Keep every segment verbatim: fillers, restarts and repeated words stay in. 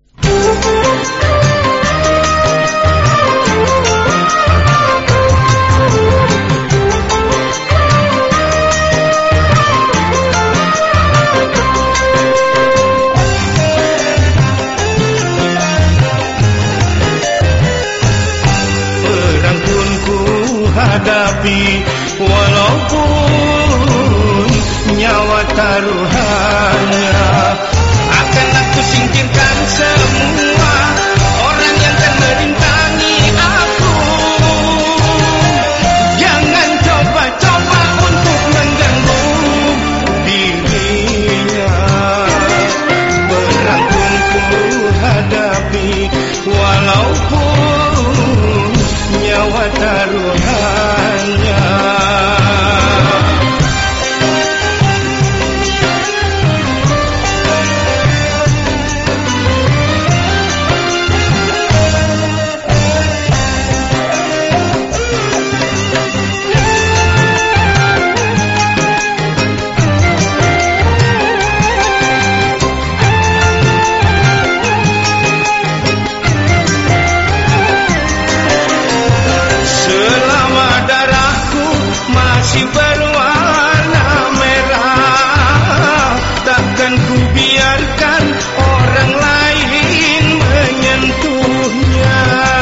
hadapi, walaupun nyawa taruhannya. Akan aku singkirkan semua orang yang akan merintangi aku. Jangan coba-coba untuk mengganggu dirinya. Perang pun ku hadapi, walaupun nyawa taruhannya. Masih berwarna merah, takkan ku biarkan orang lain menyentuhnya.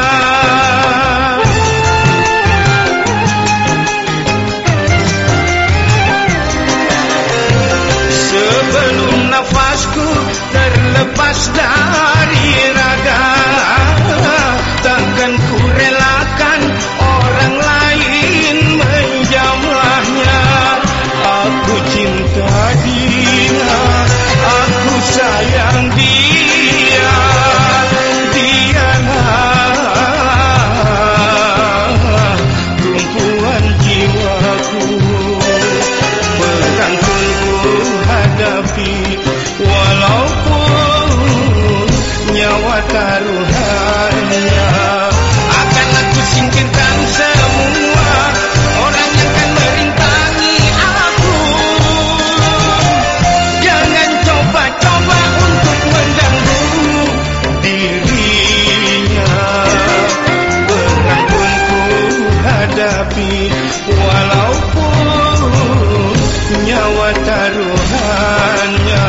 Sebelum nafasku terlepas dari raga, takkan ku relakan orang lain menjamahnya. Aku cinta dia, aku sayang dia, dialah tumpuan jiwaku. Perang pun ku hadapi, walaupun nyawa taruhannya. Akan aku singkirkan semua orang yang akan merintangi aku. Jangan coba-coba untuk mengganggu dirinya. Perang pun ku hadapi, walaupun nyawa taruhannya.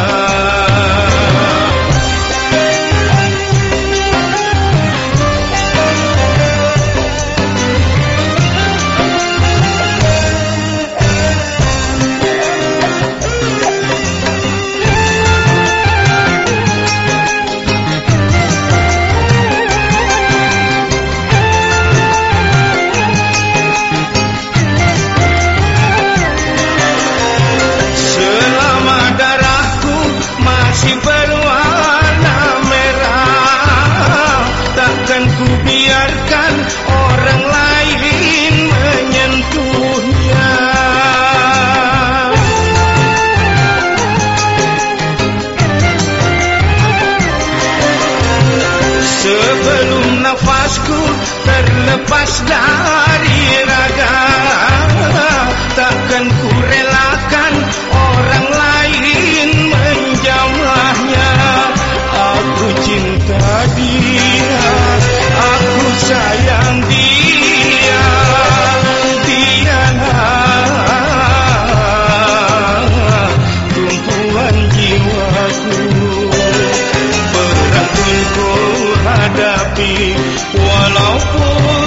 Masih berwarna merah, takkan ku biarkan orang lain menyentuhnya. Sebelum nafasku terlepas dari raga, takkan ku relakan orang lain menjamahnya. Aku cinta dia, aku sayang dia, dialah tumpuan jiwaku. Perang pun ku hadapi, walaupun